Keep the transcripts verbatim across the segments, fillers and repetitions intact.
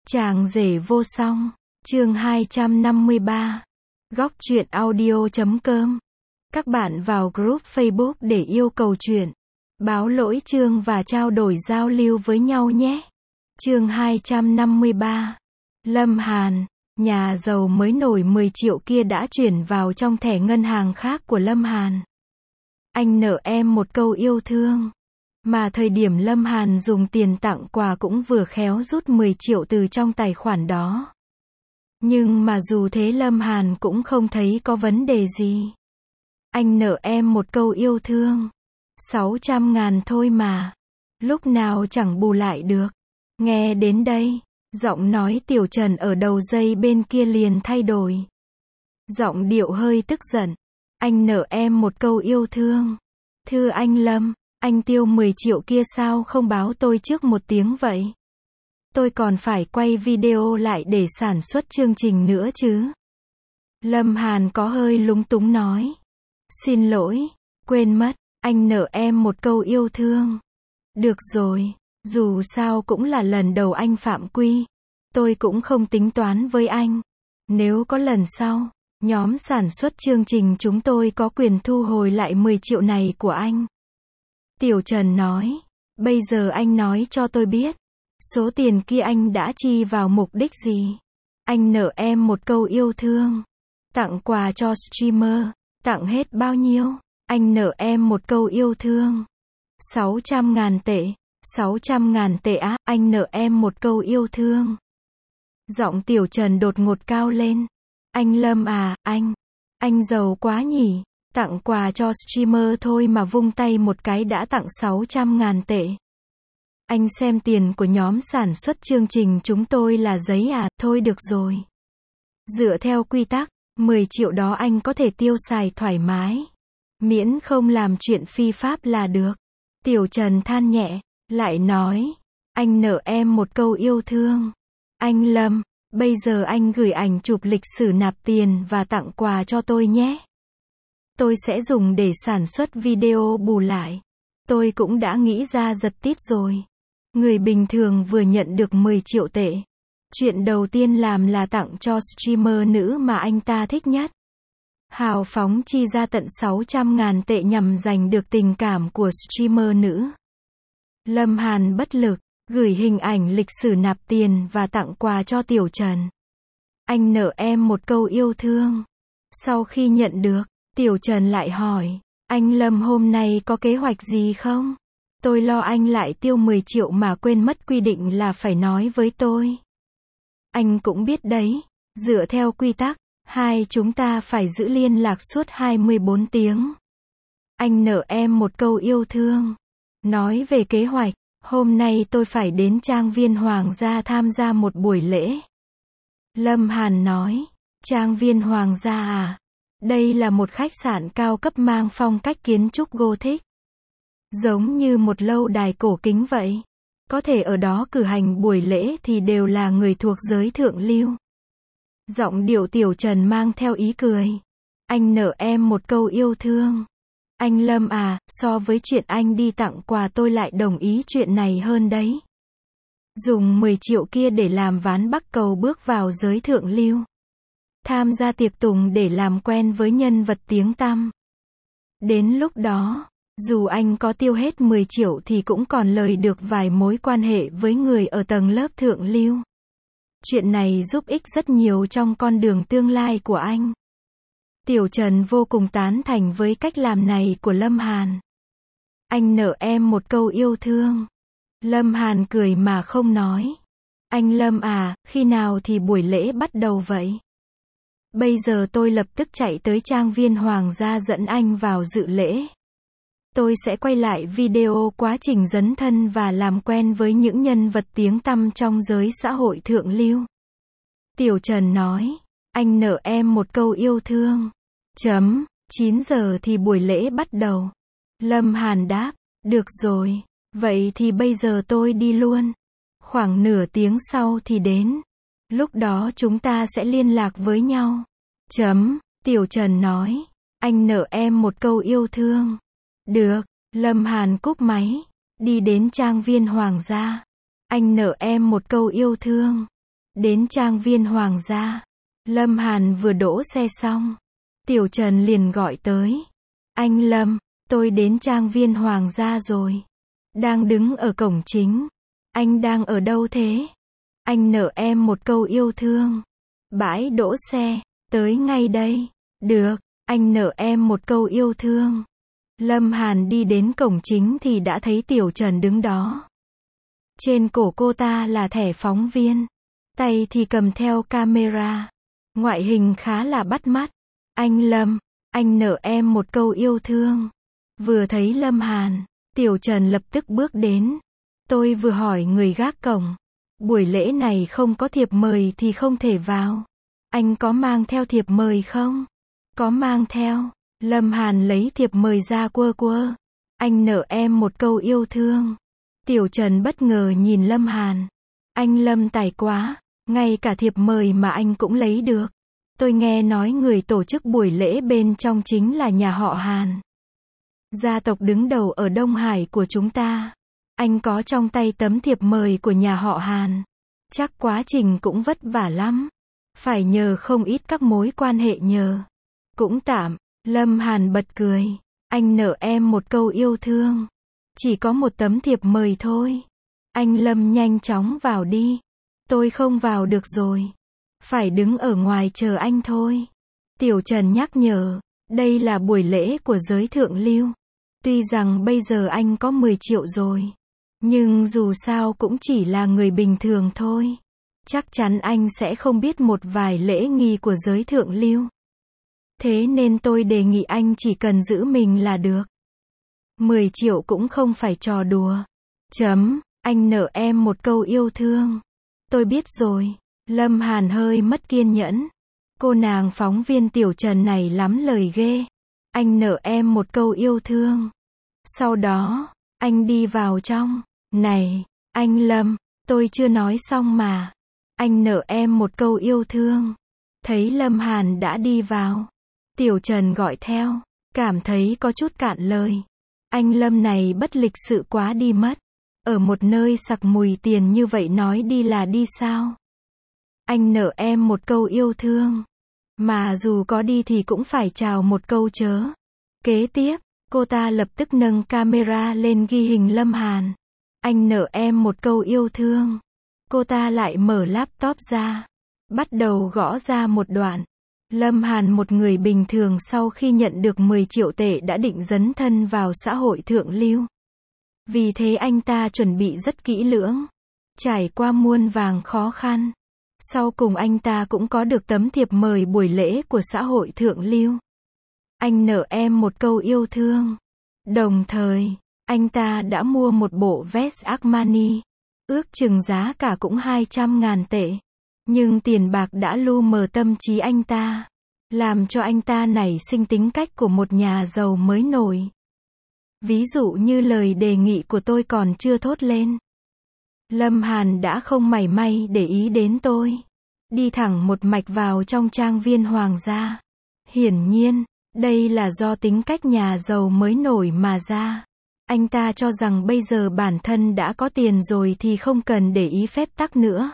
Chàng rể vô song, chương hai trăm năm mươi ba. Góc truyện audio chấm com. Các bạn vào group Facebook để yêu cầu truyện, báo lỗi chương và trao đổi giao lưu với nhau nhé. Chương hai trăm năm mươi ba. Lâm Hàn, nhà giàu mới nổi mười triệu kia đã chuyển vào trong thẻ ngân hàng khác của Lâm Hàn. Anh nợ em một câu yêu thương. Mà thời điểm Lâm Hàn dùng tiền tặng quà cũng vừa khéo rút mười triệu từ trong tài khoản đó. Nhưng mà dù thế Lâm Hàn cũng không thấy có vấn đề gì. Anh nợ em một câu yêu thương. sáu trăm ngàn thôi mà. Lúc nào chẳng bù lại được. Nghe đến đây, giọng nói Tiểu Trần ở đầu dây bên kia liền thay đổi. Giọng điệu hơi tức giận. Anh nợ em một câu yêu thương. Thưa anh Lâm, anh tiêu mười triệu kia sao không báo tôi trước một tiếng vậy? Tôi còn phải quay video lại để sản xuất chương trình nữa chứ. Lâm Hàn có hơi lúng túng nói. Xin lỗi, quên mất, anh nợ em một câu yêu thương. Được rồi, dù sao cũng là lần đầu anh phạm quy. Tôi cũng không tính toán với anh. Nếu có lần sau, nhóm sản xuất chương trình chúng tôi có quyền thu hồi lại mười triệu này của anh. Tiểu Trần nói, bây giờ anh nói cho tôi biết, số tiền kia anh đã chi vào mục đích gì? Anh nợ em một câu yêu thương. Tặng quà cho streamer, tặng hết bao nhiêu? Anh nợ em một câu yêu thương. sáu trăm ngàn tệ, sáu trăm ngàn tệ á, anh nợ em một câu yêu thương. Giọng Tiểu Trần đột ngột cao lên. Anh Lâm à, anh, anh giàu quá nhỉ? Tặng quà cho streamer thôi mà vung tay một cái đã tặng sáu trăm ngàn tệ. Anh xem tiền của nhóm sản xuất chương trình chúng tôi là giấy à, thôi được rồi. Dựa theo quy tắc, mười triệu đó anh có thể tiêu xài thoải mái. Miễn không làm chuyện phi pháp là được. Tiểu Trần than nhẹ, lại nói, anh nợ em một câu yêu thương. Anh Lâm, bây giờ anh gửi ảnh chụp lịch sử nạp tiền và tặng quà cho tôi nhé. Tôi sẽ dùng để sản xuất video bù lại. Tôi cũng đã nghĩ ra giật tít rồi. Người bình thường vừa nhận được mười triệu tệ. Chuyện đầu tiên làm là tặng cho streamer nữ mà anh ta thích nhất. Hào phóng chi ra tận sáu trăm ngàn tệ nhằm giành được tình cảm của streamer nữ. Lâm Hàn bất lực, gửi hình ảnh lịch sử nạp tiền và tặng quà cho Tiểu Trần. Anh nợ em một câu yêu thương. Sau khi nhận được, Tiểu Trần lại hỏi, anh Lâm hôm nay có kế hoạch gì không? Tôi lo anh lại tiêu mười triệu mà quên mất quy định là phải nói với tôi. Anh cũng biết đấy, dựa theo quy tắc, hai chúng ta phải giữ liên lạc suốt hai mươi bốn tiếng. Anh nợ em một câu yêu thương. Nói về kế hoạch, hôm nay tôi phải đến trang viên Hoàng gia tham gia một buổi lễ. Lâm Hàn nói, trang viên Hoàng gia à? Đây là một khách sạn cao cấp mang phong cách kiến trúc Gothic. Giống như một lâu đài cổ kính vậy. Có thể ở đó cử hành buổi lễ thì đều là người thuộc giới thượng lưu. Giọng điệu Tiểu Trần mang theo ý cười. Anh nợ em một câu yêu thương. Anh Lâm à, so với chuyện anh đi tặng quà tôi lại đồng ý chuyện này hơn đấy. Dùng mười triệu kia để làm ván bắc cầu bước vào giới thượng lưu. Tham gia tiệc tùng để làm quen với nhân vật tiếng tăm. Đến lúc đó, dù anh có tiêu hết mười triệu thì cũng còn lời được vài mối quan hệ với người ở tầng lớp thượng lưu. Chuyện này giúp ích rất nhiều trong con đường tương lai của anh. Tiểu Trần vô cùng tán thành với cách làm này của Lâm Hàn. Anh nợ em một câu yêu thương. Lâm Hàn cười mà không nói. Anh Lâm à, khi nào thì buổi lễ bắt đầu vậy? Bây giờ tôi lập tức chạy tới trang viên Hoàng gia dẫn anh vào dự lễ. Tôi sẽ quay lại video quá trình dấn thân và làm quen với những nhân vật tiếng tăm trong giới xã hội thượng lưu. Tiểu Trần nói, anh nợ em một câu yêu thương. Chấm, chín giờ thì buổi lễ bắt đầu. Lâm Hàn đáp, được rồi, vậy thì bây giờ tôi đi luôn. Khoảng nửa tiếng sau thì đến. Lúc đó chúng ta sẽ liên lạc với nhau. Chấm, Tiểu Trần nói, anh nợ em một câu yêu thương. Được, Lâm Hàn cúp máy, đi đến trang viên Hoàng gia. Anh nợ em một câu yêu thương. Đến trang viên Hoàng gia, Lâm Hàn vừa đỗ xe xong, Tiểu Trần liền gọi tới. Anh Lâm, tôi đến trang viên Hoàng gia rồi. Đang đứng ở cổng chính. Anh đang ở đâu thế? Anh nợ em một câu yêu thương. Bãi đỗ xe, tới ngay đây. Được, anh nợ em một câu yêu thương. Lâm Hàn đi đến cổng chính thì đã thấy Tiểu Trần đứng đó. Trên cổ cô ta là thẻ phóng viên, tay thì cầm theo camera. Ngoại hình khá là bắt mắt. Anh Lâm, anh nợ em một câu yêu thương. Vừa thấy Lâm Hàn, Tiểu Trần lập tức bước đến. Tôi vừa hỏi người gác cổng, buổi lễ này không có thiệp mời thì không thể vào. Anh có mang theo thiệp mời không? Có mang theo. Lâm Hàn lấy thiệp mời ra quơ quơ. Anh nợ em một câu yêu thương. Tiểu Trần bất ngờ nhìn Lâm Hàn. Anh Lâm tài quá, ngay cả thiệp mời mà anh cũng lấy được. Tôi nghe nói người tổ chức buổi lễ bên trong chính là nhà họ Hàn. Gia tộc đứng đầu ở Đông Hải của chúng ta. Anh có trong tay tấm thiệp mời của nhà họ Hàn. Chắc quá trình cũng vất vả lắm. Phải nhờ không ít các mối quan hệ nhờ. Cũng tạm. Lâm Hàn bật cười. Anh nợ em một câu yêu thương. Chỉ có một tấm thiệp mời thôi. Anh Lâm nhanh chóng vào đi. Tôi không vào được rồi. Phải đứng ở ngoài chờ anh thôi. Tiểu Trần nhắc nhở. Đây là buổi lễ của giới thượng lưu. Tuy rằng bây giờ anh có mười triệu rồi. Nhưng dù sao cũng chỉ là người bình thường thôi. Chắc chắn anh sẽ không biết một vài lễ nghi của giới thượng lưu. Thế nên tôi đề nghị anh chỉ cần giữ mình là được. mười triệu cũng không phải trò đùa. Chấm, anh nợ em một câu yêu thương. Tôi biết rồi. Lâm Hàn hơi mất kiên nhẫn. Cô nàng phóng viên Tiểu Trần này lắm lời ghê. Anh nợ em một câu yêu thương. Sau đó, anh đi vào trong. Này, anh Lâm, tôi chưa nói xong mà. Anh nợ em một câu yêu thương. Thấy Lâm Hàn đã đi vào. Tiểu Trần gọi theo. Cảm thấy có chút cạn lời. Anh Lâm này bất lịch sự quá đi mất. Ở một nơi sặc mùi tiền như vậy nói đi là đi sao? Anh nợ em một câu yêu thương. Mà dù có đi thì cũng phải chào một câu chớ. Kế tiếp, cô ta lập tức nâng camera lên ghi hình Lâm Hàn. Anh nợ em một câu yêu thương. Cô ta lại mở laptop ra. Bắt đầu gõ ra một đoạn. Lâm Hàn một người bình thường sau khi nhận được mười triệu tệ đã định dấn thân vào xã hội thượng lưu. Vì thế anh ta chuẩn bị rất kỹ lưỡng. Trải qua muôn vàng khó khăn. Sau cùng anh ta cũng có được tấm thiệp mời buổi lễ của xã hội thượng lưu. Anh nợ em một câu yêu thương. Đồng thời, anh ta đã mua một bộ vest Armani. Ước chừng giá cả cũng hai trăm ngàn tệ. Nhưng tiền bạc đã lu mờ tâm trí anh ta. Làm cho anh ta nảy sinh tính cách của một nhà giàu mới nổi. Ví dụ như lời đề nghị của tôi còn chưa thốt lên. Lâm Hàn đã không mảy may để ý đến tôi. Đi thẳng một mạch vào trong trang viên Hoàng gia. Hiển nhiên, đây là do tính cách nhà giàu mới nổi mà ra. Anh ta cho rằng bây giờ bản thân đã có tiền rồi thì không cần để ý phép tắc nữa.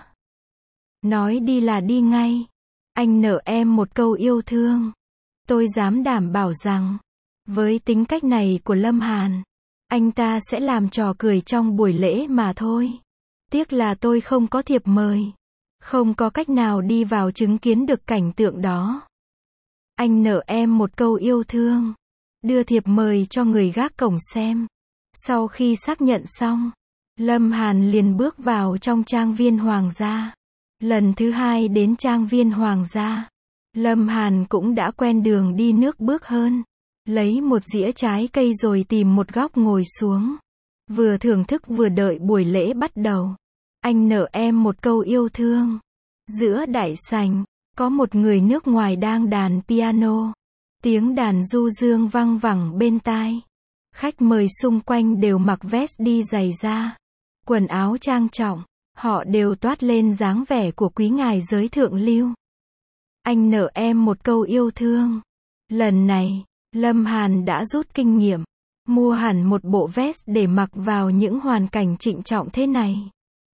Nói đi là đi ngay. Anh nợ em một câu yêu thương. Tôi dám đảm bảo rằng, với tính cách này của Lâm Hàn, anh ta sẽ làm trò cười trong buổi lễ mà thôi. Tiếc là tôi không có thiệp mời. Không có cách nào đi vào chứng kiến được cảnh tượng đó. Anh nợ em một câu yêu thương. Đưa thiệp mời cho người gác cổng xem. Sau khi xác nhận xong, Lâm Hàn liền bước vào trong trang viên Hoàng gia. Lần thứ hai đến trang viên Hoàng gia, Lâm Hàn cũng đã quen đường đi nước bước hơn. Lấy một dĩa trái cây rồi tìm một góc ngồi xuống. Vừa thưởng thức vừa đợi buổi lễ bắt đầu. Anh nợ em một câu yêu thương. Giữa đại sảnh, có một người nước ngoài đang đàn piano. Tiếng đàn du dương vang vẳng bên tai. Khách mời xung quanh đều mặc vest đi giày da. Quần áo trang trọng. Họ đều toát lên dáng vẻ của quý ngài giới thượng lưu. Anh nợ em một câu yêu thương. Lần này, Lâm Hàn đã rút kinh nghiệm. Mua hẳn một bộ vest để mặc vào những hoàn cảnh trịnh trọng thế này.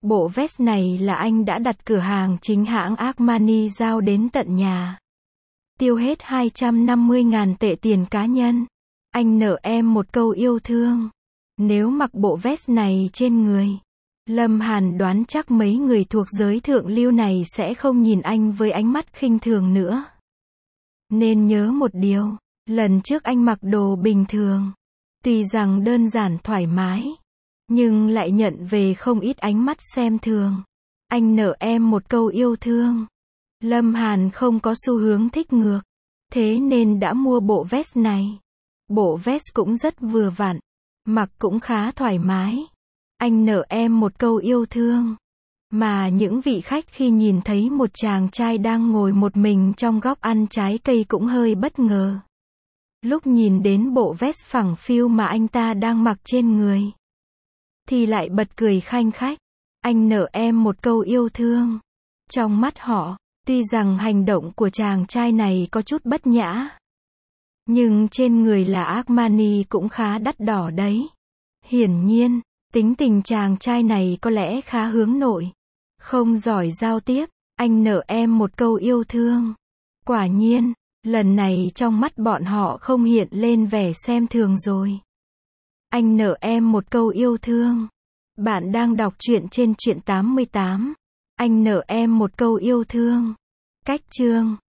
Bộ vest này là anh đã đặt cửa hàng chính hãng Armani giao đến tận nhà. Tiêu hết hai trăm năm mươi nghìn tệ tiền cá nhân. Anh nợ em một câu yêu thương. Nếu mặc bộ vest này trên người, Lâm Hàn đoán chắc mấy người thuộc giới thượng lưu này sẽ không nhìn anh với ánh mắt khinh thường nữa. Nên nhớ một điều, lần trước anh mặc đồ bình thường, tuy rằng đơn giản thoải mái, nhưng lại nhận về không ít ánh mắt xem thường. Anh nợ em một câu yêu thương. Lâm Hàn không có xu hướng thích ngược, thế nên đã mua bộ vest này. Bộ vest cũng rất vừa vặn, mặc cũng khá thoải mái. Anh nợ em một câu yêu thương. Mà những vị khách khi nhìn thấy một chàng trai đang ngồi một mình trong góc ăn trái cây cũng hơi bất ngờ. Lúc nhìn đến bộ vest phẳng phiu mà anh ta đang mặc trên người, thì lại bật cười khanh khách. Anh nợ em một câu yêu thương. Trong mắt họ, tuy rằng hành động của chàng trai này có chút bất nhã, nhưng trên người là Armani cũng khá đắt đỏ đấy. Hiển nhiên, tính tình chàng trai này có lẽ khá hướng nội, không giỏi giao tiếp. Anh nợ em một câu yêu thương. Quả nhiên, lần này trong mắt bọn họ không hiện lên vẻ xem thường rồi. Anh nợ em một câu yêu thương. Bạn đang đọc truyện trên truyện tám mươi tám. Anh nợ em một câu yêu thương. Cách chương